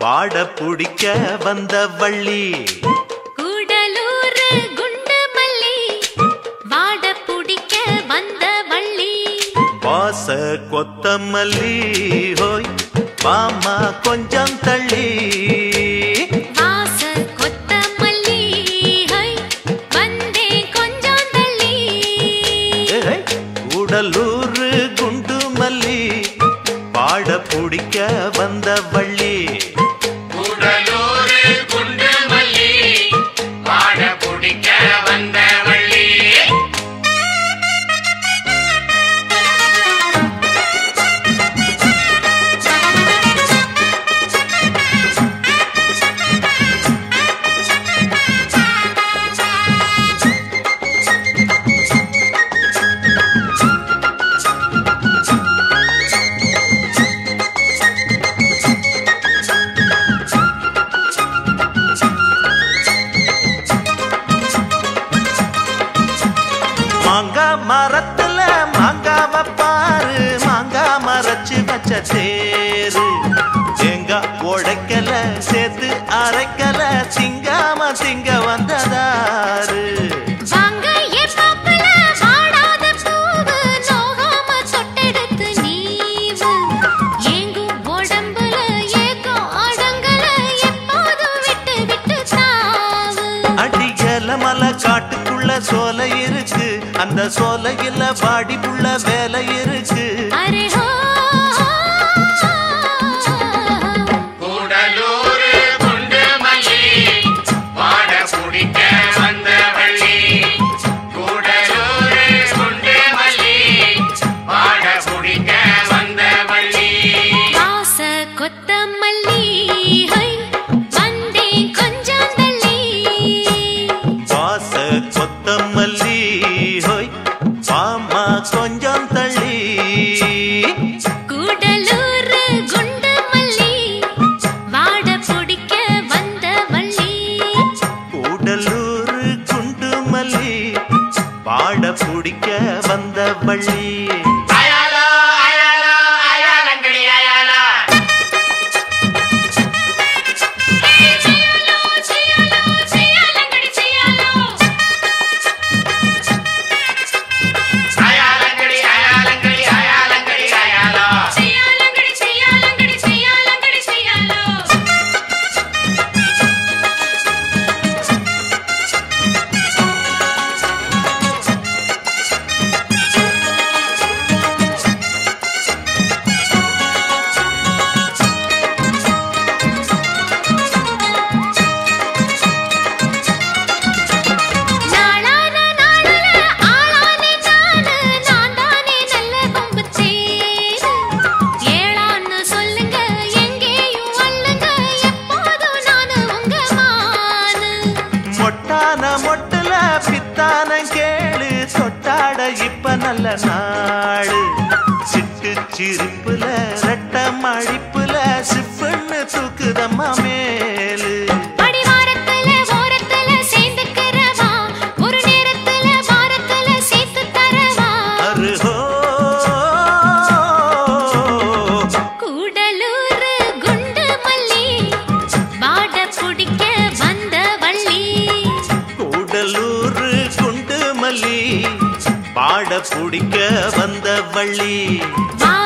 வாட புடிக்க வந்த வள்ளி கூடலூர் குண்டு மல்லி வாட புடிக்க வந்த வள்ளி வாச கொத்தமல்லி ஹோய் வாமா கொஞ்சம் தள்ளி வாச கொத்தமல்லி ஹோய் வந்தே கொஞ்சம் தள்ளி கூடலூர் குண்டு மல்லி வாட புடிக்க வந்த வள்ளி கூடலூர் குண்டு மல்லி வாட புடிக்க வந்த வள்ளி மாங்கா மரத்துல மாங்காவ பாரு மாங்கா மரச்சு வச்ச தேரு தேங்காய் உடைக்கல சேர்த்து அரைக்கல திங்காம திங்க வந்ததாரு வாங்க என் மாப்பிள வாடாத பூவு நோகாம தொட்டெடுத்து நீவு ஏங்கும் உடம்புல ஏக்கம் அடங்கல எப்போதும் விட்டு விட்டு தாவு அடிக்கல மலை காட்டுக்குள்ள சோலை இருக்கு அந்த சோலையில வாடி புள்ள வேலை இருக்கு அரே ஹோ கூடலூர் குண்டு மல்லி வாட புடிக்க வந்த வள்ளி கூடலூர் குண்டு மல்லி வாட புடிக்க வந்த வள்ளி வாச கொத்தமல்லி ஹை வந்தே கொஞ்சம் தள்ளி வாச கொத்தமல்லி ஹோய் வாமா கொஞ்சம் தள்ளி கூடலூர் குண்டு மல்லி வாட புடிக்க வந்த வள்ளி கூடலூர் குண்டு மல்லி வாட புடிக்க வந்த வள்ளி அயாலா அயாலா அயாலங்கடி அயாலா செய்யாலோ செய்யாலோ செய்யாலங்கடி செய்யாலோ அயாலங்கடி அயாலங்கடி அயாலங்கடி அயாலா செய்யாலங்கடி செய்யாலங்கடி செய்யாலங்கடி செய்யாலோ நாளான நாளுல ஆளானே நானு நான் தானே நல்ல கொம்பு தேரு ஏளான்னு சொல்லுங்க எங்கேயும் வல்லுங்க எப்போதும் நானு உங்க மானு மொட்டான மொட்டுல பித்தான கேளு தொட்டாட இப்ப நல்ல நாடு சிட்டு சிரிப்புல ரெட்ட மடிப்புல சிப்புன்னு தூக்குதம்மா மேலு அடிவாரத்துல ஓரத்துல சேர்ந்துக்கிறவா ஒரு நேரத்துல வாரத்துல சேர்த்து தரவா அருஹோ கூடலூர் குண்டு மல்லி வாட புடிக்க வந்த வள்ளி கூடலூர் குண்டு மல்லி பாட புடிக்க வந்த வள்ளி வா